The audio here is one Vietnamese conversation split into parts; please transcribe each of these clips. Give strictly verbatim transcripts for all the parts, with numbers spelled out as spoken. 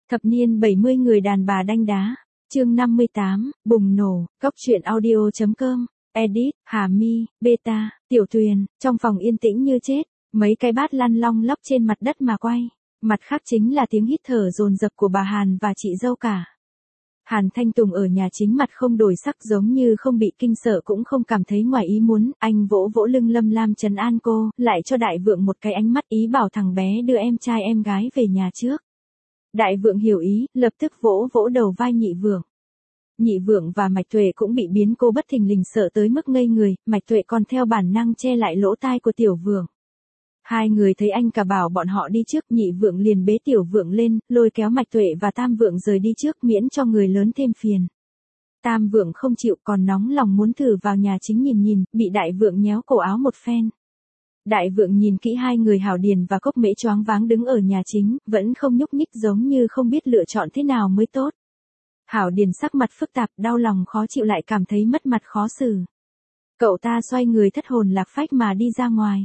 Thập niên bảy mươi người đàn bà đanh đá. Chương năm mươi tám, bùng nổ, góc truyện audio chấm com, edit, Hà Mi, Beta, Tiểu Tuyền, trong phòng yên tĩnh như chết, mấy cái bát lăn long lóc trên mặt đất mà quay, mặt khác chính là tiếng hít thở dồn dập của bà Hàn và chị dâu cả. Hàn Thanh Tùng ở nhà chính mặt không đổi sắc giống như không bị kinh sợ cũng không cảm thấy ngoài ý muốn, anh vỗ vỗ lưng Lâm Lam trấn an cô, lại cho Đại Vượng một cái ánh mắt ý bảo thằng bé đưa em trai em gái về nhà trước. Đại Vượng hiểu ý, lập tức vỗ vỗ đầu vai Nhị Vượng. Nhị Vượng và Mạch Tuệ cũng bị biến cô bất thình lình sợ tới mức ngây người, Mạch Tuệ còn theo bản năng che lại lỗ tai của Tiểu Vượng. Hai người thấy anh cả bảo bọn họ đi trước, Nhị Vượng liền bế Tiểu Vượng lên, lôi kéo Mạch Tuệ và Tam Vượng rời đi trước miễn cho người lớn thêm phiền. Tam Vượng không chịu còn nóng lòng muốn thử vào nhà chính nhìn nhìn, bị Đại Vượng nhéo cổ áo một phen. Đại Vượng nhìn kỹ hai người Hảo Điền và Cốc Mễ choáng váng đứng ở nhà chính, vẫn không nhúc nhích giống như không biết lựa chọn thế nào mới tốt. Hảo Điền sắc mặt phức tạp, đau lòng khó chịu lại cảm thấy mất mặt khó xử. Cậu ta xoay người thất hồn lạc phách mà đi ra ngoài.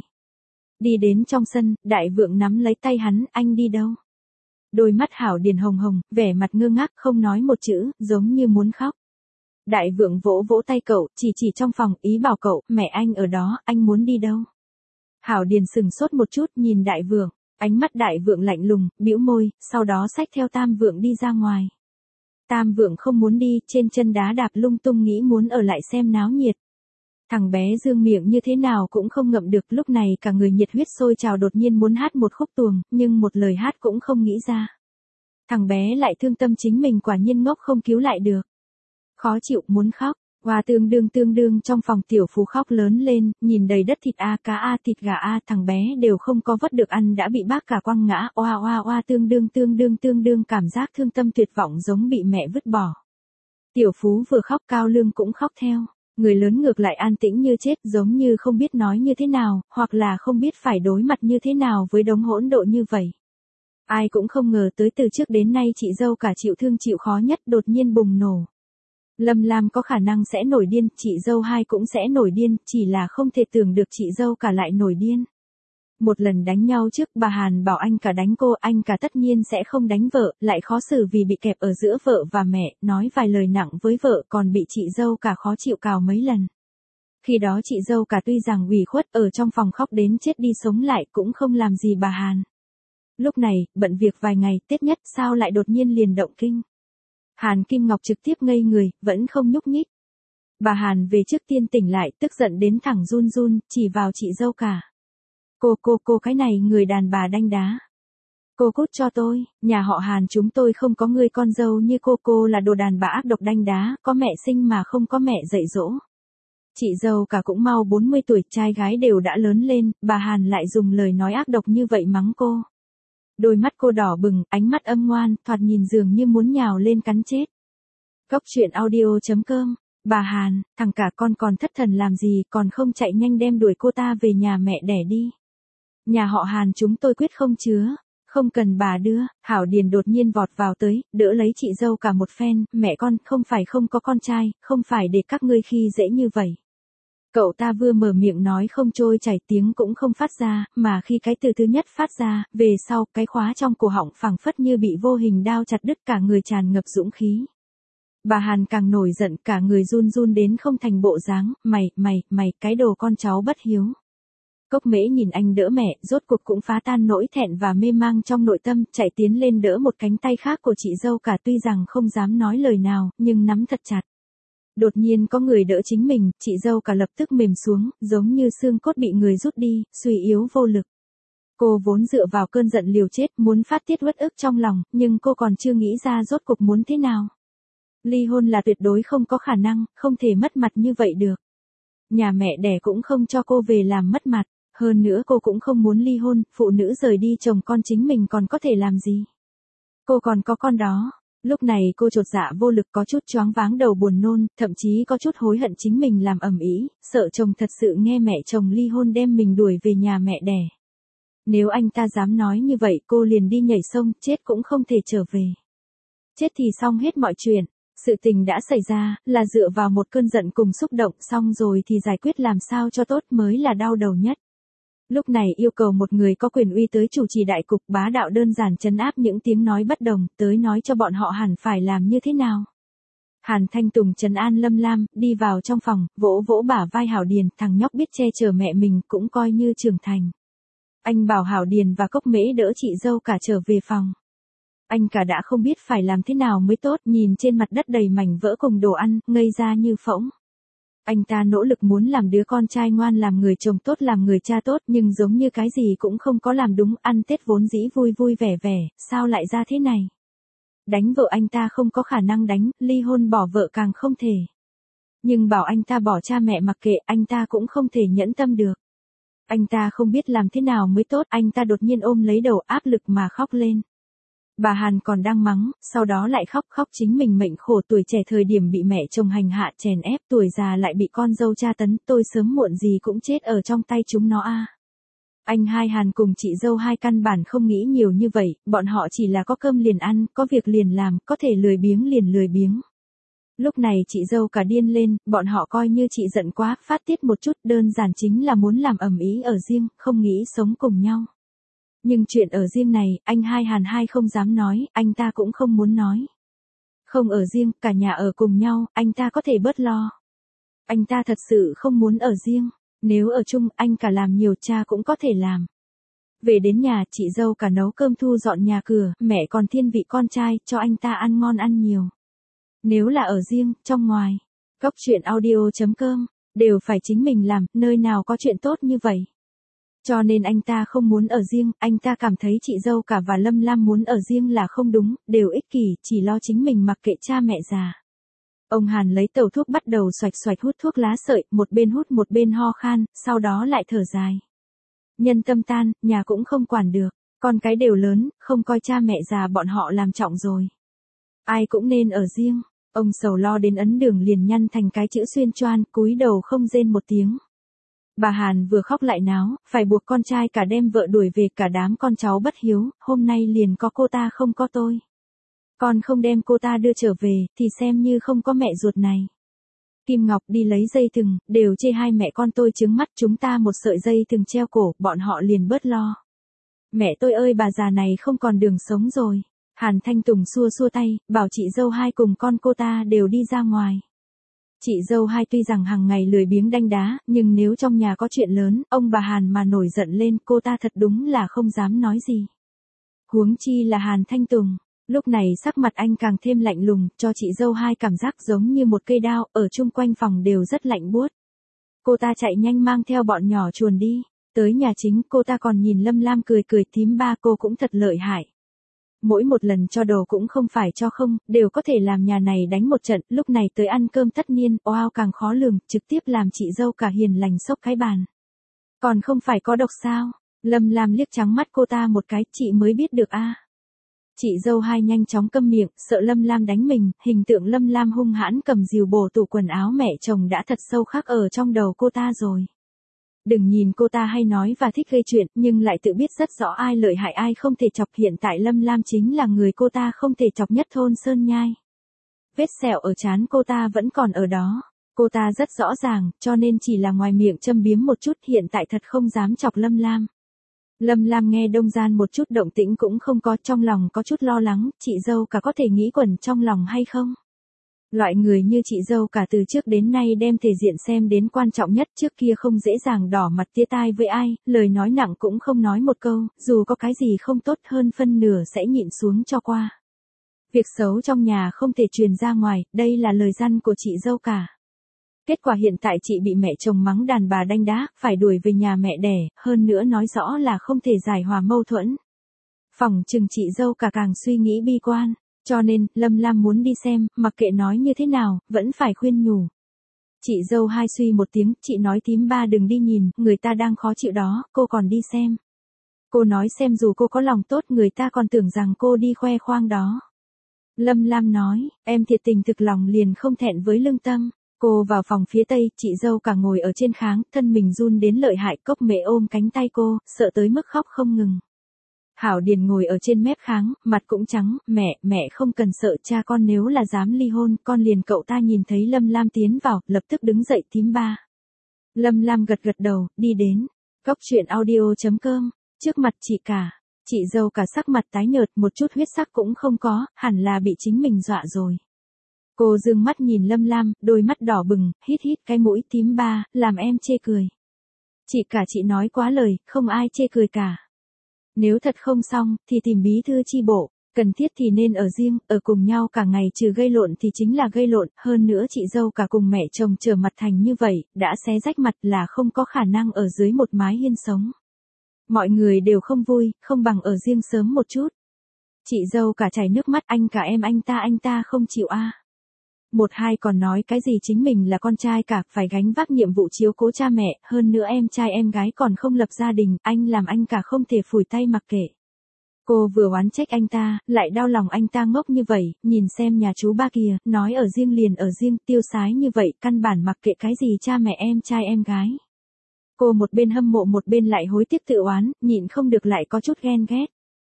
Đi đến trong sân, Đại Vượng nắm lấy tay hắn, anh đi đâu? Đôi mắt Hảo Điền hồng hồng, vẻ mặt ngơ ngác không nói một chữ, giống như muốn khóc. Đại Vượng vỗ vỗ tay cậu, chỉ chỉ trong phòng, ý bảo cậu, mẹ anh ở đó, anh muốn đi đâu? Hảo Điền sừng sốt một chút nhìn Đại Vượng, ánh mắt Đại Vượng lạnh lùng, bĩu môi, sau đó xách theo Tam Vượng đi ra ngoài. Tam Vượng không muốn đi, trên chân đá đạp lung tung nghĩ muốn ở lại xem náo nhiệt. Thằng bé dương miệng như thế nào cũng không ngậm được, lúc này cả người nhiệt huyết sôi trào đột nhiên muốn hát một khúc tuồng, nhưng một lời hát cũng không nghĩ ra. Thằng bé lại thương tâm chính mình quả nhiên ngốc không cứu lại được. Khó chịu, muốn khóc. Hoa tương đương tương đương trong phòng Tiểu Phú khóc lớn lên, nhìn đầy đất thịt a cá a thịt gà a, thằng bé đều không có vất được ăn đã bị bác cả quăng ngã, oa oa oa tương đương tương đương tương đương cảm giác thương tâm tuyệt vọng giống bị mẹ vứt bỏ. Tiểu Phú vừa khóc Cao Lương cũng khóc theo, người lớn ngược lại an tĩnh như chết giống như không biết nói như thế nào, hoặc là không biết phải đối mặt như thế nào với đống hỗn độn như vậy. Ai cũng không ngờ tới từ trước đến nay chị dâu cả chịu thương chịu khó nhất đột nhiên bùng nổ. Lâm Lam có khả năng sẽ nổi điên, chị dâu hai cũng sẽ nổi điên, chỉ là không thể tưởng được chị dâu cả lại nổi điên. Một lần đánh nhau trước, bà Hàn bảo anh cả đánh cô, anh cả tất nhiên sẽ không đánh vợ, lại khó xử vì bị kẹp ở giữa vợ và mẹ, nói vài lời nặng với vợ còn bị chị dâu cả khó chịu cào mấy lần. Khi đó chị dâu cả tuy rằng ủy khuất ở trong phòng khóc đến chết đi sống lại cũng không làm gì bà Hàn. Lúc này, bận việc vài ngày, Tết nhất sao lại đột nhiên liền động kinh. Hàn Kim Ngọc trực tiếp ngây người, vẫn không nhúc nhích. Bà Hàn về trước tiên tỉnh lại, tức giận đến thẳng run run, chỉ vào chị dâu cả. Cô cô cô cái này người đàn bà đanh đá. Cô cút cho tôi, nhà họ Hàn chúng tôi không có người con dâu như cô, cô là đồ đàn bà ác độc đanh đá, có mẹ sinh mà không có mẹ dạy dỗ. Chị dâu cả cũng mau bốn mươi tuổi, trai gái đều đã lớn lên, bà Hàn lại dùng lời nói ác độc như vậy mắng cô. Đôi mắt cô đỏ bừng, ánh mắt âm ngoan, thoạt nhìn dường như muốn nhào lên cắn chết. Góc truyện audio chấm com, bà Hàn, thằng cả con còn thất thần làm gì, còn không chạy nhanh đem đuổi cô ta về nhà mẹ đẻ đi. Nhà họ Hàn chúng tôi quyết không chứa, không cần bà đưa. Hảo Điền đột nhiên vọt vào tới, đỡ lấy chị dâu cả một phen, mẹ con, không phải không có con trai, không phải để các ngươi khi dễ như vậy. Cậu ta vừa mở miệng nói không trôi chảy tiếng cũng không phát ra, mà khi cái từ thứ nhất phát ra, về sau, cái khóa trong cổ họng phẳng phất như bị vô hình đao chặt đứt cả người tràn ngập dũng khí. Bà Hàn càng nổi giận, cả người run run đến không thành bộ dáng, mày, mày, mày, cái đồ con cháu bất hiếu. Cốc Mễ nhìn anh đỡ mẹ, rốt cuộc cũng phá tan nỗi thẹn và mê mang trong nội tâm, chạy tiến lên đỡ một cánh tay khác của chị dâu cả tuy rằng không dám nói lời nào, nhưng nắm thật chặt. Đột nhiên có người đỡ chính mình, chị dâu cả lập tức mềm xuống, giống như xương cốt bị người rút đi, suy yếu vô lực. Cô vốn dựa vào cơn giận liều chết, muốn phát tiết uất ức trong lòng, nhưng cô còn chưa nghĩ ra rốt cuộc muốn thế nào. Ly hôn là tuyệt đối không có khả năng, không thể mất mặt như vậy được. Nhà mẹ đẻ cũng không cho cô về làm mất mặt, hơn nữa cô cũng không muốn ly hôn, phụ nữ rời đi chồng con chính mình còn có thể làm gì. Cô còn có con đó. Lúc này cô chột dạ vô lực có chút choáng váng đầu buồn nôn, thậm chí có chút hối hận chính mình làm ầm ĩ, sợ chồng thật sự nghe mẹ chồng ly hôn đem mình đuổi về nhà mẹ đẻ. Nếu anh ta dám nói như vậy cô liền đi nhảy sông, chết cũng không thể trở về. Chết thì xong hết mọi chuyện, sự tình đã xảy ra, là dựa vào một cơn giận cùng xúc động xong rồi thì giải quyết làm sao cho tốt mới là đau đầu nhất. Lúc này yêu cầu một người có quyền uy tới chủ trì đại cục, bá đạo đơn giản trấn áp những tiếng nói bất đồng, tới nói cho bọn họ hẳn phải làm như thế nào. Hàn Thanh Tùng trấn an Lâm Lam, đi vào trong phòng, vỗ vỗ bả vai Hảo Điền, thằng nhóc biết che chở mẹ mình cũng coi như trưởng thành. Anh bảo Hảo Điền và Cốc Mễ đỡ chị dâu cả trở về phòng. Anh cả đã không biết phải làm thế nào mới tốt, nhìn trên mặt đất đầy mảnh vỡ cùng đồ ăn, ngây ra như phỗng. Anh ta nỗ lực muốn làm đứa con trai ngoan, làm người chồng tốt, làm người cha tốt, nhưng giống như cái gì cũng không có làm đúng, ăn Tết vốn dĩ vui vui vẻ vẻ, sao lại ra thế này? Đánh vợ anh ta không có khả năng đánh, ly hôn bỏ vợ càng không thể. Nhưng bảo anh ta bỏ cha mẹ mặc kệ, anh ta cũng không thể nhẫn tâm được. Anh ta không biết làm thế nào mới tốt, anh ta đột nhiên ôm lấy đầu, áp lực mà khóc lên. Bà Hàn còn đang mắng, sau đó lại khóc khóc chính mình mệnh khổ, tuổi trẻ thời điểm bị mẹ chồng hành hạ chèn ép, tuổi già lại bị con dâu tra tấn, tôi sớm muộn gì cũng chết ở trong tay chúng nó a. Anh hai Hàn cùng chị dâu hai căn bản không nghĩ nhiều như vậy, bọn họ chỉ là có cơm liền ăn, có việc liền làm, có thể lười biếng liền lười biếng. Lúc này chị dâu cả điên lên, bọn họ coi như chị giận quá, phát tiết một chút, đơn giản chính là muốn làm ầm ĩ ở riêng, không nghĩ sống cùng nhau. Nhưng chuyện ở riêng này, anh hai Hàn hai không dám nói, anh ta cũng không muốn nói. Không ở riêng, cả nhà ở cùng nhau, anh ta có thể bớt lo. Anh ta thật sự không muốn ở riêng, nếu ở chung, anh cả làm nhiều cha cũng có thể làm. Về đến nhà, chị dâu cả nấu cơm thu dọn nhà cửa, mẹ còn thiên vị con trai, cho anh ta ăn ngon ăn nhiều. Nếu là ở riêng, trong ngoài, Cốc truyện audio chấm com, đều phải chính mình làm, nơi nào có chuyện tốt như vậy. Cho nên anh ta không muốn ở riêng, anh ta cảm thấy chị dâu cả và Lâm Lam muốn ở riêng là không đúng, đều ích kỷ, chỉ lo chính mình mặc kệ cha mẹ già. Ông Hàn lấy tẩu thuốc bắt đầu xoạch xoạch hút thuốc lá sợi, một bên hút một bên ho khan, sau đó lại thở dài. Nhân tâm tan, nhà cũng không quản được, con cái đều lớn, không coi cha mẹ già bọn họ làm trọng rồi. Ai cũng nên ở riêng, ông sầu lo đến ấn đường liền nhăn thành cái chữ xuyên choan, cúi đầu không rên một tiếng. Bà Hàn vừa khóc lại náo, phải buộc con trai cả đem vợ đuổi về, cả đám con cháu bất hiếu, hôm nay liền có cô ta không có tôi. Con không đem cô ta đưa trở về, thì xem như không có mẹ ruột này. Kim Ngọc đi lấy dây thừng, đều chê hai mẹ con tôi trứng mắt, chúng ta một sợi dây thừng treo cổ, bọn họ liền bớt lo. Mẹ tôi ơi, bà già này không còn đường sống rồi. Hàn Thanh Tùng xua xua tay, bảo chị dâu hai cùng con cô ta đều đi ra ngoài. Chị dâu hai tuy rằng hàng ngày lười biếng đanh đá, nhưng nếu trong nhà có chuyện lớn, ông bà Hàn mà nổi giận lên, cô ta thật đúng là không dám nói gì. Huống chi là Hàn Thanh Tùng, lúc này sắc mặt anh càng thêm lạnh lùng, cho chị dâu hai cảm giác giống như một cây đao, ở chung quanh phòng đều rất lạnh buốt. Cô ta chạy nhanh mang theo bọn nhỏ chuồn đi, tới nhà chính cô ta còn nhìn Lâm Lam cười cười, thím ba cô cũng thật lợi hại. Mỗi một lần cho đồ cũng không phải cho không, đều có thể làm nhà này đánh một trận, lúc này tới ăn cơm tất niên, oao càng khó lường, trực tiếp làm chị dâu cả hiền lành xốc cái bàn. Còn không phải có độc sao? Lâm Lam liếc trắng mắt cô ta một cái, chị mới biết được a. À. Chị dâu hai nhanh chóng câm miệng, sợ Lâm Lam đánh mình, hình tượng Lâm Lam hung hãn cầm rìu bổ tủ quần áo mẹ chồng đã thật sâu khắc ở trong đầu cô ta rồi. Đừng nhìn cô ta hay nói và thích gây chuyện, nhưng lại tự biết rất rõ ai lợi hại ai không thể chọc, hiện tại Lâm Lam chính là người cô ta không thể chọc nhất thôn Sơn Nhai. Vết sẹo ở trán cô ta vẫn còn ở đó, cô ta rất rõ ràng, cho nên chỉ là ngoài miệng châm biếm một chút, hiện tại thật không dám chọc Lâm Lam. Lâm Lam nghe đông gian một chút động tĩnh cũng không có, trong lòng có chút lo lắng, chị dâu cả có thể nghĩ quẩn trong lòng hay không? Loại người như chị dâu cả từ trước đến nay đem thể diện xem đến quan trọng nhất, trước kia không dễ dàng đỏ mặt tía tai với ai, lời nói nặng cũng không nói một câu, dù có cái gì không tốt hơn phân nửa sẽ nhịn xuống cho qua. Việc xấu trong nhà không thể truyền ra ngoài, đây là lời răn của chị dâu cả. Kết quả hiện tại chị bị mẹ chồng mắng đàn bà đanh đá, phải đuổi về nhà mẹ đẻ, hơn nữa nói rõ là không thể giải hòa mâu thuẫn. Phỏng chừng chị dâu cả càng suy nghĩ bi quan. Cho nên, Lâm Lam muốn đi xem, mặc kệ nói như thế nào, vẫn phải khuyên nhủ. Chị dâu hai suy một tiếng, chị nói thím ba đừng đi nhìn, người ta đang khó chịu đó, cô còn đi xem. Cô nói xem dù cô có lòng tốt người ta còn tưởng rằng cô đi khoe khoang đó. Lâm Lam nói, em thiệt tình thực lòng liền không thẹn với lương tâm. Cô vào phòng phía tây, chị dâu cả ngồi ở trên kháng, thân mình run đến lợi hại, Cốc Mễ ôm cánh tay cô, sợ tới mức khóc không ngừng. Hảo Điền ngồi ở trên mép kháng, mặt cũng trắng, mẹ, mẹ không cần sợ, cha con nếu là dám ly hôn, con liền. Cậu ta nhìn thấy Lâm Lam tiến vào, lập tức đứng dậy, thím ba. Lâm Lam gật gật đầu, đi đến. Cóc truyện audio chấm com, trước mặt chị cả. Chị dâu cả sắc mặt tái nhợt, một chút huyết sắc cũng không có, hẳn là bị chính mình dọa rồi. Cô dương mắt nhìn Lâm Lam, đôi mắt đỏ bừng, hít hít cái mũi. Thím ba, làm em chê cười. Chị cả chị nói quá lời, không ai chê cười cả. Nếu thật không xong, thì tìm bí thư chi bộ, cần thiết thì nên ở riêng, ở cùng nhau cả ngày trừ gây lộn thì chính là gây lộn, hơn nữa chị dâu cả cùng mẹ chồng trở mặt thành như vậy, đã xé rách mặt là không có khả năng ở dưới một mái hiên sống. Mọi người đều không vui, không bằng ở riêng sớm một chút. Chị dâu cả chảy nước mắt, anh cả em anh ta anh ta không chịu a. Một hai còn nói cái gì chính mình là con trai cả, phải gánh vác nhiệm vụ chiếu cố cha mẹ, hơn nữa em trai em gái còn không lập gia đình, anh làm anh cả không thể phủi tay mặc kệ. Cô vừa oán trách anh ta, lại đau lòng anh ta ngốc như vậy, nhìn xem nhà chú ba kìa, nói ở riêng liền ở riêng, tiêu sái như vậy, căn bản mặc kệ cái gì cha mẹ em trai em gái. Cô một bên hâm mộ một bên lại hối tiếc tự oán, nhịn không được lại có chút ghen ghét.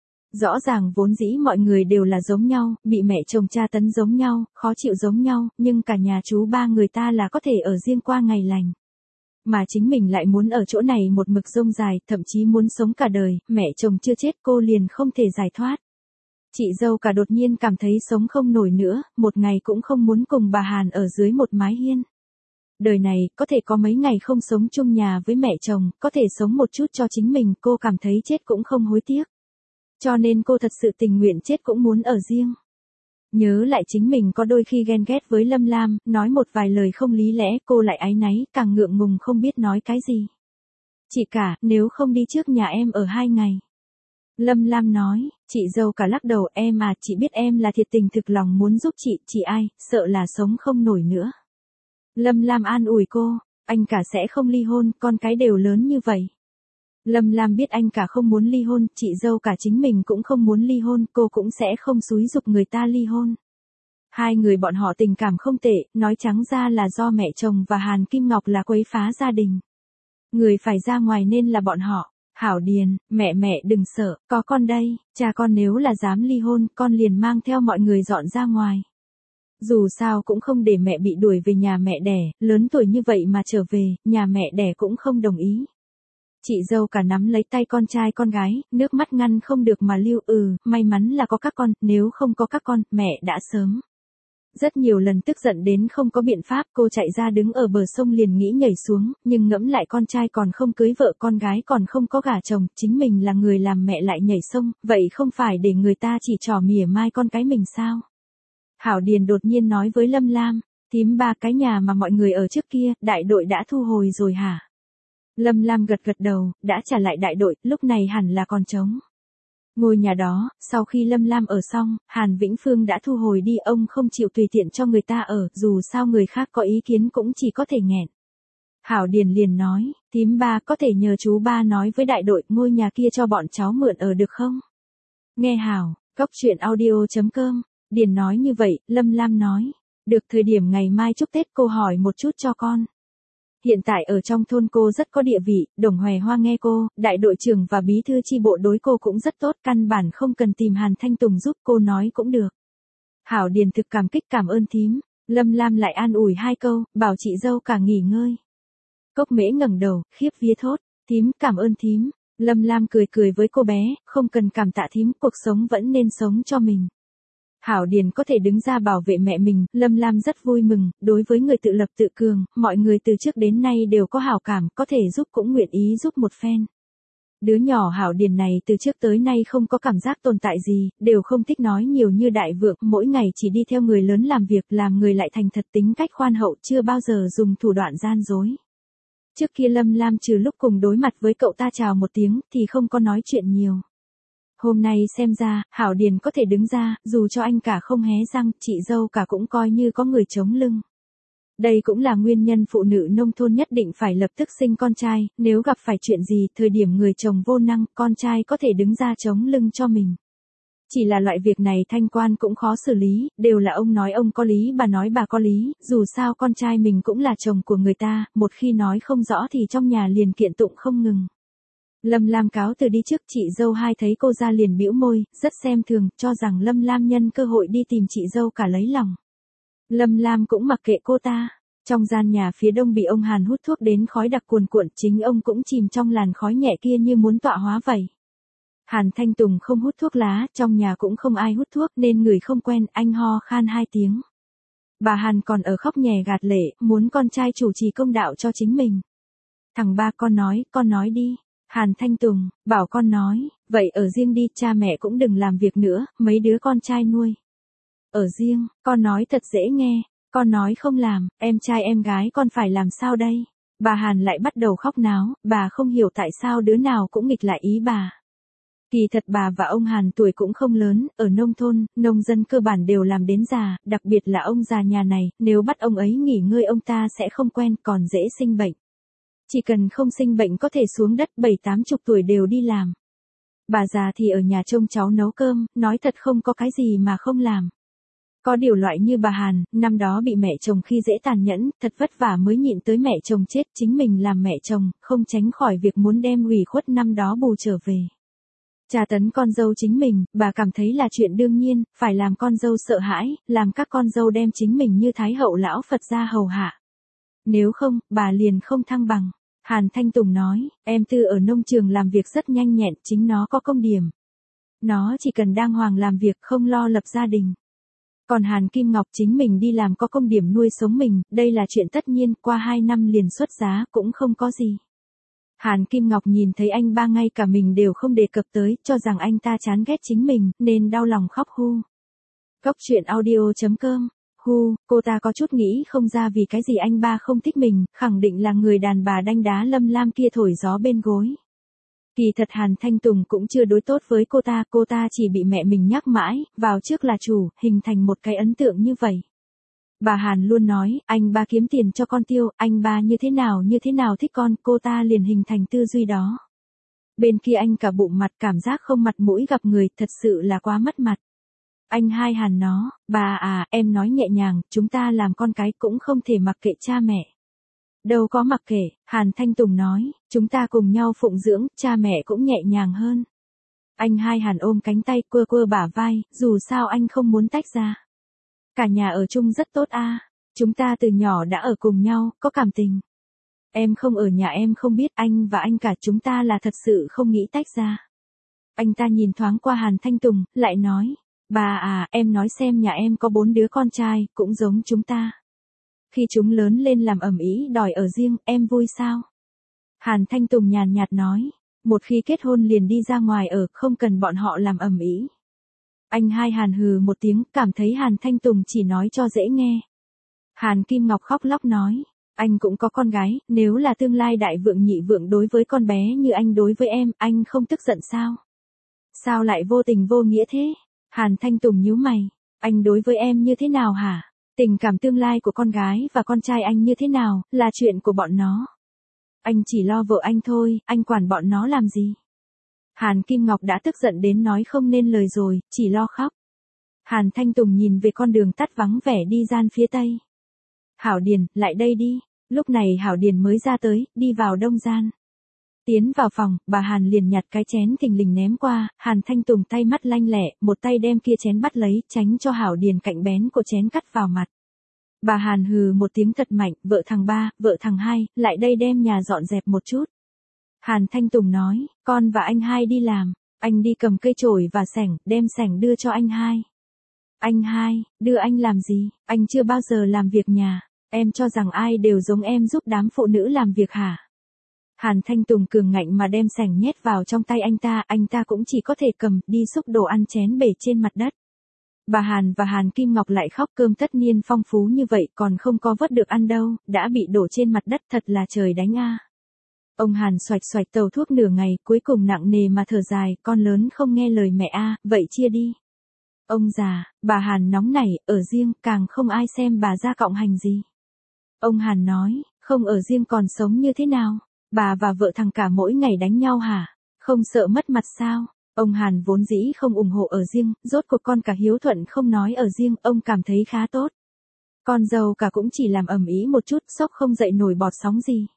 Rõ ràng vốn dĩ mọi người đều là giống nhau, bị mẹ chồng tra tấn giống nhau, khó chịu giống nhau, nhưng cả nhà chú ba người ta là có thể ở riêng qua ngày lành. Mà chính mình lại muốn ở chỗ này một mực rông dài, thậm chí muốn sống cả đời, mẹ chồng chưa chết cô liền không thể giải thoát. Chị dâu cả đột nhiên cảm thấy sống không nổi nữa, một ngày cũng không muốn cùng bà Hàn ở dưới một mái hiên. Đời này, có thể có mấy ngày không sống chung nhà với mẹ chồng, có thể sống một chút cho chính mình, cô cảm thấy chết cũng không hối tiếc. Cho nên cô thật sự tình nguyện chết cũng muốn ở riêng. Nhớ lại chính mình có đôi khi ghen ghét với Lâm Lam, nói một vài lời không lý lẽ, cô lại áy náy, càng ngượng ngùng không biết nói cái gì. Chị cả, nếu không đi trước nhà em ở hai ngày. Lâm Lam nói, chị dâu cả lắc đầu, em à, chị biết em là thiệt tình thực lòng muốn giúp chị, chị ai, sợ là sống không nổi nữa. Lâm Lam an ủi cô, anh cả sẽ không ly hôn, con cái đều lớn như vậy. Lâm Lam biết anh cả không muốn ly hôn, chị dâu cả chính mình cũng không muốn ly hôn, cô cũng sẽ không xúi giục người ta ly hôn. Hai người bọn họ tình cảm không tệ, nói trắng ra là do mẹ chồng và Hàn Kim Ngọc là quấy phá gia đình. Người phải ra ngoài nên là bọn họ. Hảo Điền, mẹ mẹ đừng sợ, có con đây, cha con nếu là dám ly hôn, con liền mang theo mọi người dọn ra ngoài. Dù sao cũng không để mẹ bị đuổi về nhà mẹ đẻ, lớn tuổi như vậy mà trở về, nhà mẹ đẻ cũng không đồng ý. Chị dâu cả nắm lấy tay con trai con gái, nước mắt ngăn không được mà lưu. Ừ, may mắn là có các con, nếu không có các con, mẹ đã sớm. Rất nhiều lần tức giận đến không có biện pháp, cô chạy ra đứng ở bờ sông liền nghĩ nhảy xuống, nhưng ngẫm lại con trai còn không cưới vợ, con gái còn không có gả chồng, chính mình là người làm mẹ lại nhảy sông, vậy không phải để người ta chỉ trò mỉa mai con cái mình sao? Hảo Điền đột nhiên nói với Lâm Lam, thím ba, cái nhà mà mọi người ở trước kia, đại đội đã thu hồi rồi hả? Lâm Lam gật gật đầu, đã trả lại đại đội, lúc này hẳn là còn trống. Ngôi nhà đó, sau khi Lâm Lam ở xong, Hàn Vĩnh Phương đã thu hồi đi, ông không chịu tùy tiện cho người ta ở, dù sao người khác có ý kiến cũng chỉ có thể nghẹn. Hảo Điền liền nói, thím ba, có thể nhờ chú ba nói với đại đội, ngôi nhà kia cho bọn cháu mượn ở được không? Nghe Hảo, cóc truyện audio chấm com, Điền nói như vậy, Lâm Lam nói, được, thời điểm ngày mai chúc Tết cô hỏi một chút cho con. Hiện tại ở trong thôn cô rất có địa vị, Đồng Hòe Hoa nghe cô, đại đội trưởng và bí thư chi bộ đối cô cũng rất tốt, căn bản không cần tìm Hàn Thanh Tùng giúp, cô nói cũng được. Hảo Điền thực cảm kích, cảm ơn thím. Lâm Lam lại an ủi hai câu, bảo chị dâu cả nghỉ ngơi. Cốc Mễ ngẩng đầu, khiếp vía thốt, thím, cảm ơn thím. Lâm Lam cười cười với cô bé, không cần cảm tạ thím, cuộc sống vẫn nên sống cho mình. Hảo Điền có thể đứng ra bảo vệ mẹ mình, Lâm Lam rất vui mừng, đối với người tự lập tự cường, mọi người từ trước đến nay đều có hảo cảm, có thể giúp cũng nguyện ý giúp một phen. Đứa nhỏ Hảo Điền này từ trước tới nay không có cảm giác tồn tại gì, đều không thích nói nhiều như Đại Vượng, mỗi ngày chỉ đi theo người lớn làm việc, làm người lại thành thật, tính cách khoan hậu, chưa bao giờ dùng thủ đoạn gian dối. Trước kia Lâm Lam trừ lúc cùng đối mặt với cậu ta chào một tiếng, thì không có nói chuyện nhiều. Hôm nay xem ra, Hảo Điền có thể đứng ra, dù cho anh cả không hé răng, chị dâu cả cũng coi như có người chống lưng. Đây cũng là nguyên nhân phụ nữ nông thôn nhất định phải lập tức sinh con trai, nếu gặp phải chuyện gì, thời điểm người chồng vô năng, con trai có thể đứng ra chống lưng cho mình. Chỉ là loại việc này thanh quan cũng khó xử lý, đều là ông nói ông có lý, bà nói bà có lý, dù sao con trai mình cũng là chồng của người ta, một khi nói không rõ thì trong nhà liền kiện tụng không ngừng. Lâm Lam cáo từ đi trước, chị dâu hai thấy cô ra liền bĩu môi, rất xem thường, cho rằng Lâm Lam nhân cơ hội đi tìm chị dâu cả lấy lòng. Lâm Lam cũng mặc kệ cô ta. Trong gian nhà phía đông bị ông Hàn hút thuốc đến khói đặc cuồn cuộn, chính ông cũng chìm trong làn khói nhẹ kia như muốn tọa hóa vậy. Hàn Thanh Tùng không hút thuốc lá, trong nhà cũng không ai hút thuốc nên người không quen, anh ho khan hai tiếng. Bà Hàn còn ở khóc nhè gạt lệ, muốn con trai chủ trì công đạo cho chính mình. Thằng ba con nói, con nói đi. Hàn Thanh Tùng, bảo con nói, vậy ở riêng đi, cha mẹ cũng đừng làm việc nữa, mấy đứa con trai nuôi. Ở riêng, con nói thật dễ nghe, con nói không làm, em trai em gái con phải làm sao đây? Bà Hàn lại bắt đầu khóc náo, bà không hiểu tại sao đứa nào cũng nghịch lại ý bà. Kỳ thật bà và ông Hàn tuổi cũng không lớn, ở nông thôn, nông dân cơ bản đều làm đến già, đặc biệt là ông già nhà này, nếu bắt ông ấy nghỉ ngơi ông ta sẽ không quen, còn dễ sinh bệnh. Chỉ cần không sinh bệnh có thể xuống đất bảy tám chục tuổi đều đi làm. Bà già thì ở nhà trông cháu nấu cơm, nói thật không có cái gì mà không làm. Có điều loại như bà Hàn, năm đó bị mẹ chồng khi dễ tàn nhẫn, thật vất vả mới nhịn tới mẹ chồng chết, chính mình làm mẹ chồng, không tránh khỏi việc muốn đem ủy khuất năm đó bù trở về. Tra tấn con dâu chính mình, bà cảm thấy là chuyện đương nhiên, phải làm con dâu sợ hãi, làm các con dâu đem chính mình như Thái hậu lão Phật gia hầu hạ. Nếu không, bà liền không thăng bằng. Hàn Thanh Tùng nói, em Tư ở nông trường làm việc rất nhanh nhẹn, chính nó có công điểm. Nó chỉ cần đàng hoàng làm việc không lo lập gia đình. Còn Hàn Kim Ngọc chính mình đi làm có công điểm nuôi sống mình, đây là chuyện tất nhiên, qua hai năm liền xuất giá cũng không có gì. Hàn Kim Ngọc nhìn thấy anh ba ngay cả mình đều không đề cập tới, cho rằng anh ta chán ghét chính mình, nên đau lòng khóc hu. Cốc truyện audio chấm com, hu, cô ta có chút nghĩ không ra vì cái gì anh ba không thích mình, khẳng định là người đàn bà đanh đá lâm lam kia thổi gió bên gối. Kỳ thật Hàn Thanh Tùng cũng chưa đối tốt với cô ta, cô ta chỉ bị mẹ mình nhắc mãi, vào trước là chủ, hình thành một cái ấn tượng như vậy. Bà Hàn luôn nói, anh ba kiếm tiền cho con tiêu, anh ba như thế nào như thế nào thích con, cô ta liền hình thành tư duy đó. Bên kia anh cả bụng mặt cảm giác không mặt mũi gặp người, thật sự là quá mất mặt. Anh hai Hàn nó, bà à, em nói nhẹ nhàng, chúng ta làm con cái cũng không thể mặc kệ cha mẹ. Đâu có mặc kệ, Hàn Thanh Tùng nói, chúng ta cùng nhau phụng dưỡng, cha mẹ cũng nhẹ nhàng hơn. Anh hai Hàn ôm cánh tay quơ quơ bả vai, dù sao anh không muốn tách ra. Cả nhà ở chung rất tốt a, chúng ta từ nhỏ đã ở cùng nhau, có cảm tình. Em không ở nhà em không biết, anh và anh cả chúng ta là thật sự không nghĩ tách ra. Anh ta nhìn thoáng qua Hàn Thanh Tùng, lại nói, bà à, em nói xem nhà em có bốn đứa con trai, cũng giống chúng ta. Khi chúng lớn lên làm ầm ĩ đòi ở riêng, em vui sao? Hàn Thanh Tùng nhàn nhạt nói, một khi kết hôn liền đi ra ngoài ở, không cần bọn họ làm ầm ĩ. Anh hai Hàn hừ một tiếng, cảm thấy Hàn Thanh Tùng chỉ nói cho dễ nghe. Hàn Kim Ngọc khóc lóc nói, anh cũng có con gái, nếu là tương lai đại vượng nhị vượng đối với con bé như anh đối với em, anh không tức giận sao? Sao lại vô tình vô nghĩa thế? Hàn Thanh Tùng nhíu mày, anh đối với em như thế nào hả? Tình cảm tương lai của con gái và con trai anh như thế nào, là chuyện của bọn nó. Anh chỉ lo vợ anh thôi, anh quản bọn nó làm gì? Hàn Kim Ngọc đã tức giận đến nói không nên lời rồi, chỉ lo khóc. Hàn Thanh Tùng nhìn về con đường tắt vắng vẻ đi gian phía tây. Hảo Điền, lại đây đi. Lúc này Hảo Điền mới ra tới, đi vào đông gian. Tiến vào phòng, bà Hàn liền nhặt cái chén thình lình ném qua, Hàn Thanh Tùng tay mắt lanh lẹ, một tay đem kia chén bắt lấy, tránh cho Hảo Điền cạnh bén của chén cắt vào mặt. Bà Hàn hừ một tiếng thật mạnh, vợ thằng ba, vợ thằng hai, lại đây đem nhà dọn dẹp một chút. Hàn Thanh Tùng nói, con và anh hai đi làm, anh đi cầm cây chổi và xẻng, đem xẻng đưa cho anh hai. Anh hai, đưa anh làm gì, anh chưa bao giờ làm việc nhà, em cho rằng ai đều giống em giúp đám phụ nữ làm việc hả? Hàn Thanh Tùng cường ngạnh mà đem xẻng nhét vào trong tay anh ta, anh ta cũng chỉ có thể cầm, đi xúc đồ ăn chén bể trên mặt đất. Bà Hàn và Hàn Kim Ngọc lại khóc, cơm tất niên phong phú như vậy còn không có vớt được ăn đâu, đã bị đổ trên mặt đất, thật là trời đánh a. Ông Hàn xoạch xoạch tàu thuốc nửa ngày, cuối cùng nặng nề mà thở dài, con lớn không nghe lời mẹ a, vậy chia đi. Ông già, bà Hàn nóng nảy, ở riêng, càng không ai xem bà ra cộng hành gì. Ông Hàn nói, không ở riêng còn sống như thế nào? Bà và vợ thằng cả mỗi ngày đánh nhau hả? Không sợ mất mặt sao? Ông Hàn vốn dĩ không ủng hộ ở riêng, rốt cuộc con cả hiếu thuận không nói ở riêng, ông cảm thấy khá tốt. Con dâu cả cũng chỉ làm ầm ĩ một chút, sốc không dậy nổi bọt sóng gì.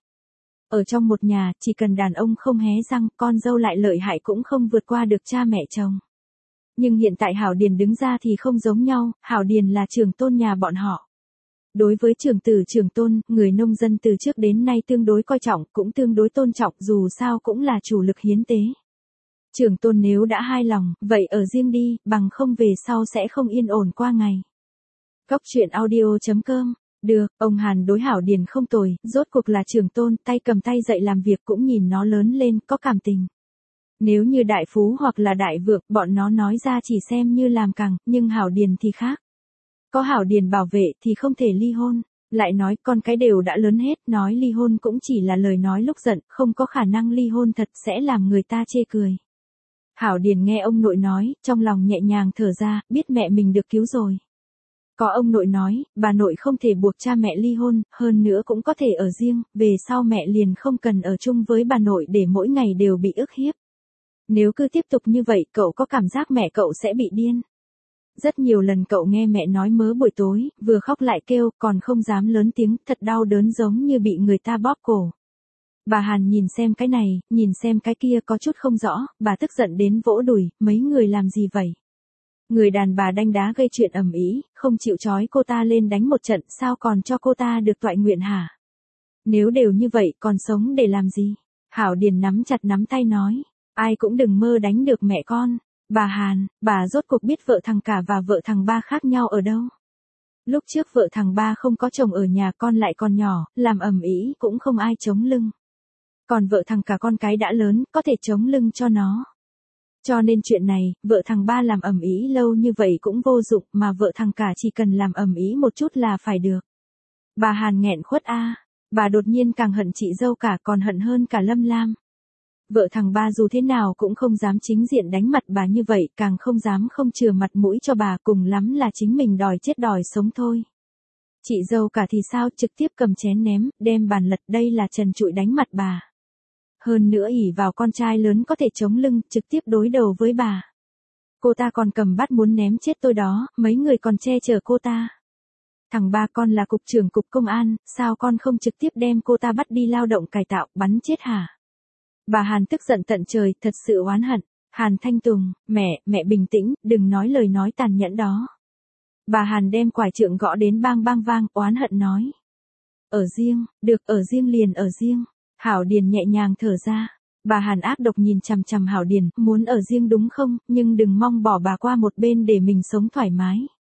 Ở trong một nhà, chỉ cần đàn ông không hé răng, con dâu lại lợi hại cũng không vượt qua được cha mẹ chồng. Nhưng hiện tại Hảo Điền đứng ra thì không giống nhau, Hảo Điền là trưởng tôn nhà bọn họ. Đối với trưởng tử trưởng tôn, người nông dân từ trước đến nay tương đối coi trọng, cũng tương đối tôn trọng, dù sao cũng là chủ lực hiến tế. Trưởng tôn nếu đã hai lòng, vậy ở riêng đi, bằng không về sau sẽ không yên ổn qua ngày. Góc truyện audio.com. Được, ông Hàn đối Hảo Điền không tồi, rốt cuộc là trưởng tôn, tay cầm tay dậy làm việc cũng nhìn nó lớn lên, có cảm tình. Nếu như đại phú hoặc là đại vượng, bọn nó nói ra chỉ xem như làm cằng, nhưng Hảo Điền thì khác. Có Hảo Điền bảo vệ thì không thể ly hôn, lại nói con cái đều đã lớn hết, nói ly hôn cũng chỉ là lời nói lúc giận, không có khả năng ly hôn thật sẽ làm người ta chê cười. Hảo Điền nghe ông nội nói, trong lòng nhẹ nhàng thở ra, biết mẹ mình được cứu rồi. Có ông nội nói, bà nội không thể buộc cha mẹ ly hôn, hơn nữa cũng có thể ở riêng, về sau mẹ liền không cần ở chung với bà nội để mỗi ngày đều bị ức hiếp. Nếu cứ tiếp tục như vậy, cậu có cảm giác mẹ cậu sẽ bị điên. Rất nhiều lần cậu nghe mẹ nói mớ buổi tối, vừa khóc lại kêu, còn không dám lớn tiếng, thật đau đớn giống như bị người ta bóp cổ. Bà Hàn nhìn xem cái này, nhìn xem cái kia có chút không rõ, bà tức giận đến vỗ đùi, mấy người làm gì vậy? Người đàn bà đanh đá gây chuyện ầm ĩ, không chịu trói cô ta lên đánh một trận, sao còn cho cô ta được toại nguyện hả? Nếu đều như vậy, còn sống để làm gì? Hảo Điền nắm chặt nắm tay nói, ai cũng đừng mơ đánh được mẹ con. Bà Hàn, bà rốt cuộc biết vợ thằng cả và vợ thằng ba khác nhau ở đâu? Lúc trước vợ thằng ba không có chồng ở nhà, con lại còn nhỏ, làm ầm ĩ cũng không ai chống lưng. Còn vợ thằng cả con cái đã lớn, có thể chống lưng cho nó. Cho nên chuyện này, vợ thằng ba làm ầm ĩ lâu như vậy cũng vô dụng, mà vợ thằng cả chỉ cần làm ầm ĩ một chút là phải được. Bà Hàn nghẹn khuất a, bà đột nhiên càng hận chị dâu cả, còn hận hơn cả Lâm Lam. Vợ thằng ba dù thế nào cũng không dám chính diện đánh mặt bà như vậy, càng không dám không chừa mặt mũi cho bà, cùng lắm là chính mình đòi chết đòi sống thôi. Chị dâu cả thì sao, trực tiếp cầm chén ném, đem bàn lật, đây là trần trụi đánh mặt bà. Hơn nữa ỷ vào con trai lớn có thể chống lưng, trực tiếp đối đầu với bà. Cô ta còn cầm bát muốn ném chết tôi đó, mấy người còn che chở cô ta. Thằng ba con là cục trưởng cục công an, sao con không trực tiếp đem cô ta bắt đi lao động cải tạo, bắn chết hả? Bà Hàn tức giận tận trời, thật sự oán hận. Hàn Thanh Tùng, mẹ, mẹ bình tĩnh, đừng nói lời nói tàn nhẫn đó. Bà Hàn đem quải trượng gõ đến bang bang vang, oán hận nói. Ở riêng, được, ở riêng liền ở riêng. Hảo Điền nhẹ nhàng thở ra. Bà Hàn ác độc nhìn chằm chằm Hảo Điền, muốn ở riêng đúng không, nhưng đừng mong bỏ bà qua một bên để mình sống thoải mái.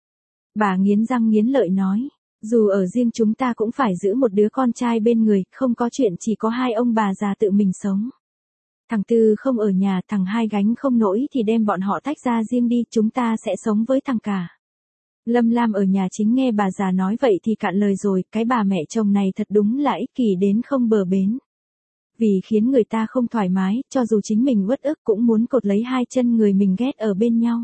Bà nghiến răng nghiến lợi nói, dù ở riêng chúng ta cũng phải giữ một đứa con trai bên người, không có chuyện chỉ có hai ông bà già tự mình sống. Thằng Tư không ở nhà, thằng Hai gánh không nổi thì đem bọn họ tách ra riêng đi, chúng ta sẽ sống với thằng cả. Lâm Lam ở nhà chính nghe bà già nói vậy thì cạn lời rồi, cái bà mẹ chồng này thật đúng là ích kỷ đến không bờ bến. Vì khiến người ta không thoải mái, cho dù chính mình uất ức cũng muốn cột lấy hai chân người mình ghét ở bên nhau.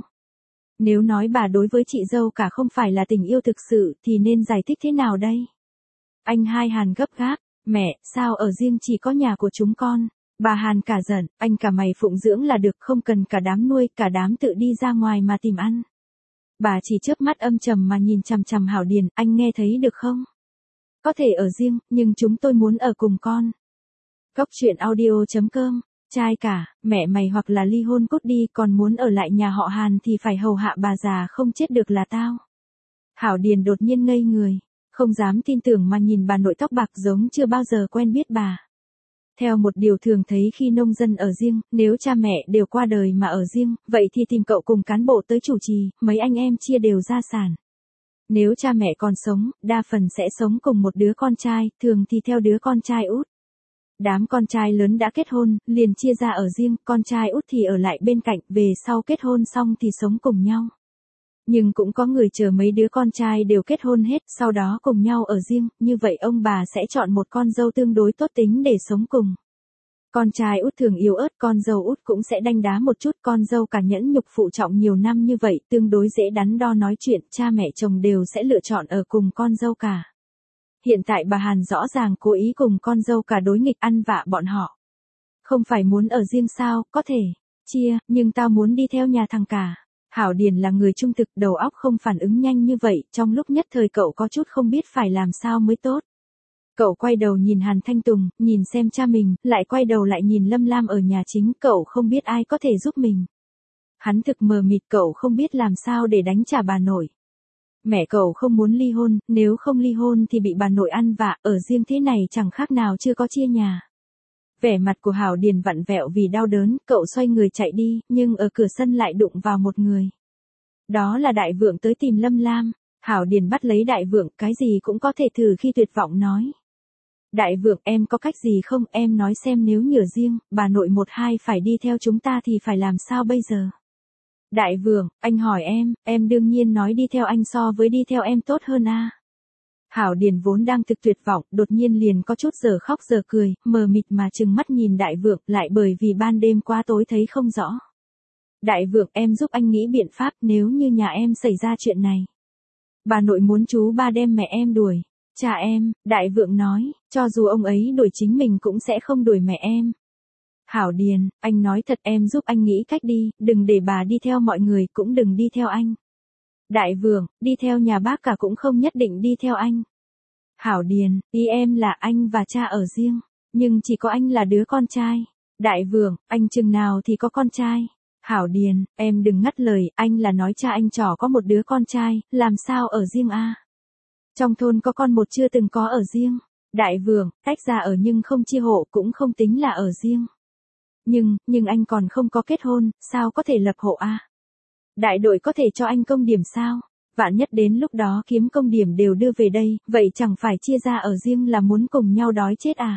Nếu nói bà đối với chị dâu cả không phải là tình yêu thực sự thì nên giải thích thế nào đây? Anh Hai Hàn gấp gáp, mẹ, sao ở riêng chỉ có nhà của chúng con? Bà Hàn cả giận, anh cả mày phụng dưỡng là được, không cần cả đám nuôi, cả đám tự đi ra ngoài mà tìm ăn. Bà chỉ chớp mắt âm trầm mà nhìn chằm chằm Hảo Điền, anh nghe thấy được không? Có thể ở riêng, nhưng chúng tôi muốn ở cùng con. Góc truyện audio.com, trai cả, mẹ mày hoặc là ly hôn cút đi, còn muốn ở lại nhà họ Hàn thì phải hầu hạ bà già không chết được là tao. Hảo Điền đột nhiên ngây người, không dám tin tưởng mà nhìn bà nội tóc bạc giống chưa bao giờ quen biết bà. Theo một điều thường thấy khi nông dân ở riêng, nếu cha mẹ đều qua đời mà ở riêng, vậy thì tìm cậu cùng cán bộ tới chủ trì, mấy anh em chia đều gia sản. Nếu cha mẹ còn sống, đa phần sẽ sống cùng một đứa con trai, thường thì theo đứa con trai út. Đám con trai lớn đã kết hôn, liền chia ra ở riêng, con trai út thì ở lại bên cạnh, về sau kết hôn xong thì sống cùng nhau. Nhưng cũng có người chờ mấy đứa con trai đều kết hôn hết, sau đó cùng nhau ở riêng, như vậy ông bà sẽ chọn một con dâu tương đối tốt tính để sống cùng. Con trai út thường yếu ớt, con dâu út cũng sẽ đanh đá một chút, con dâu cả nhẫn nhục phụ trọng nhiều năm như vậy, tương đối dễ đắn đo nói chuyện, cha mẹ chồng đều sẽ lựa chọn ở cùng con dâu cả. Hiện tại bà Hàn rõ ràng cố ý cùng con dâu cả đối nghịch ăn vạ bọn họ. Không phải muốn ở riêng sao, có thể, chia, nhưng tao muốn đi theo nhà thằng cả. Hảo Điền là người trung thực, đầu óc không phản ứng nhanh như vậy, trong lúc nhất thời cậu có chút không biết phải làm sao mới tốt. Cậu quay đầu nhìn Hàn Thanh Tùng, nhìn xem cha mình, lại quay đầu lại nhìn Lâm Lam ở nhà chính, cậu không biết ai có thể giúp mình. Hắn thực mờ mịt, cậu không biết làm sao để đánh trả bà nội. Mẹ cậu không muốn ly hôn, nếu không ly hôn thì bị bà nội ăn vạ, ở riêng thế này chẳng khác nào chưa có chia nhà. Vẻ mặt của Hảo Điền vặn vẹo vì đau đớn, cậu xoay người chạy đi, nhưng ở cửa sân lại đụng vào một người. Đó là Đại Vượng tới tìm Lâm Lam. Hảo Điền bắt lấy Đại Vượng, cái gì cũng có thể thử khi tuyệt vọng nói. Đại Vượng, em có cách gì không, em nói xem, nếu nhờ riêng, bà nội một hai phải đi theo chúng ta thì phải làm sao bây giờ? Đại Vượng, anh hỏi em, em đương nhiên nói đi theo anh so với đi theo em tốt hơn a. Hảo Điền vốn đang thực tuyệt vọng, đột nhiên liền có chút giờ khóc giờ cười, mờ mịt mà trừng mắt nhìn Đại Vượng, lại bởi vì ban đêm quá tối thấy không rõ. Đại Vượng, em giúp anh nghĩ biện pháp, nếu như nhà em xảy ra chuyện này. Bà nội muốn chú ba đem mẹ em đuổi. Cha em, Đại Vượng nói, cho dù ông ấy đuổi chính mình cũng sẽ không đuổi mẹ em. Hảo Điền, anh nói thật, em giúp anh nghĩ cách đi, đừng để bà đi theo mọi người, cũng đừng đi theo anh. Đại Vượng, đi theo nhà bác cả cũng không nhất định đi theo anh. Hảo Điền, ý em là anh và cha ở riêng, nhưng chỉ có anh là đứa con trai. Đại Vượng, anh chừng nào thì có con trai. Hảo Điền, em đừng ngắt lời, anh là nói cha anh trò có một đứa con trai, làm sao ở riêng a? Trong thôn có con một chưa từng có ở riêng. Đại Vượng, tách ra ở nhưng không chia hộ cũng không tính là ở riêng. Nhưng, nhưng anh còn không có kết hôn, sao có thể lập hộ a? Đại đội có thể cho anh công điểm sao? Vạn nhất đến lúc đó kiếm công điểm đều đưa về đây, vậy chẳng phải chia ra ở riêng là muốn cùng nhau đói chết à?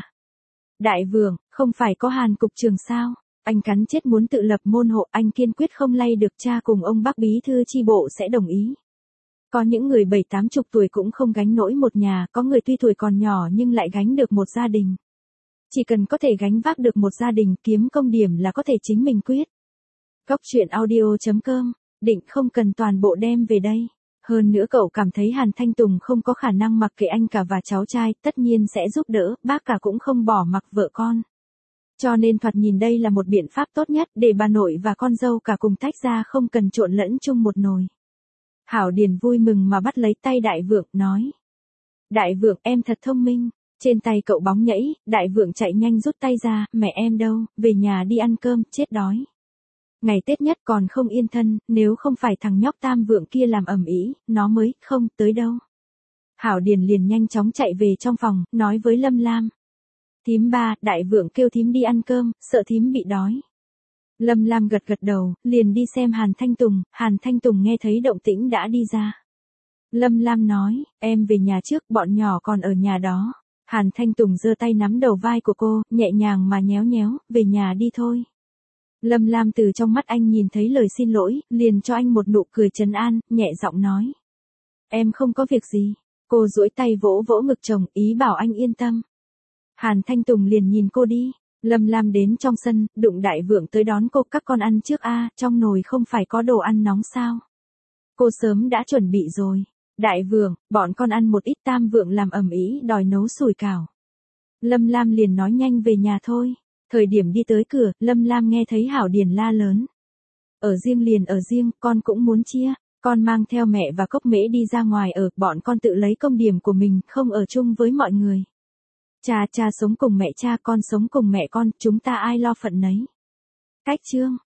Đại Vượng, không phải có Hàn cục trưởng sao? Anh cắn chết muốn tự lập môn hộ, anh kiên quyết không lay được, cha cùng ông bác bí thư chi bộ sẽ đồng ý. Có những người bảy tám chục tuổi cũng không gánh nổi một nhà, có người tuy tuổi còn nhỏ nhưng lại gánh được một gia đình. Chỉ cần có thể gánh vác được một gia đình, kiếm công điểm là có thể chính mình quyết. Góc truyện audio chấm com, định không cần toàn bộ đem về đây. Hơn nữa cậu cảm thấy Hàn Thanh Tùng không có khả năng mặc kệ anh cả và cháu trai, tất nhiên sẽ giúp đỡ, bác cả cũng không bỏ mặc vợ con. Cho nên thoạt nhìn đây là một biện pháp tốt nhất để bà nội và con dâu cả cùng tách ra, không cần trộn lẫn chung một nồi. Hảo Điền vui mừng mà bắt lấy tay Đại Vượng, nói. Đại Vượng, em thật thông minh. Trên tay cậu bóng nhảy, Đại Vượng chạy nhanh rút tay ra, mẹ em đâu, về nhà đi ăn cơm, chết đói. Ngày Tết nhất còn không yên thân, nếu không phải thằng nhóc Tam Vượng kia làm ầm ĩ, nó mới không tới đâu. Hảo Điền liền nhanh chóng chạy về trong phòng, nói với Lâm Lam. Thím ba, Đại Vượng kêu thím đi ăn cơm, sợ thím bị đói. Lâm Lam gật gật đầu, liền đi xem Hàn Thanh Tùng. Hàn Thanh Tùng nghe thấy động tĩnh đã đi ra. Lâm Lam nói, em về nhà trước, bọn nhỏ còn ở nhà đó. Hàn Thanh Tùng giơ tay nắm đầu vai của cô, nhẹ nhàng mà nhéo nhéo, về nhà đi thôi. Lâm Lam từ trong mắt anh nhìn thấy lời xin lỗi, liền cho anh một nụ cười trấn an, nhẹ giọng nói. Em không có việc gì. Cô duỗi tay vỗ vỗ ngực chồng, ý bảo anh yên tâm. Hàn Thanh Tùng liền nhìn cô đi. Lâm Lam đến trong sân, đụng Đại Vượng tới đón cô, các con ăn trước a, trong nồi không phải có đồ ăn nóng sao? Cô sớm đã chuẩn bị rồi. Đại Vượng, bọn con ăn một ít. Tam Vượng làm ầm ĩ đòi nấu sủi cảo. Lâm Lam liền nói nhanh về nhà thôi. Thời điểm đi tới cửa, Lâm Lam nghe thấy Hảo Điền la lớn. Ở riêng liền ở riêng, con cũng muốn chia. Con mang theo mẹ và Cốc Mễ đi ra ngoài ở, bọn con tự lấy công điểm của mình, không ở chung với mọi người. Cha cha sống cùng mẹ cha, con sống cùng mẹ con, chúng ta ai lo phận nấy. Cách chương.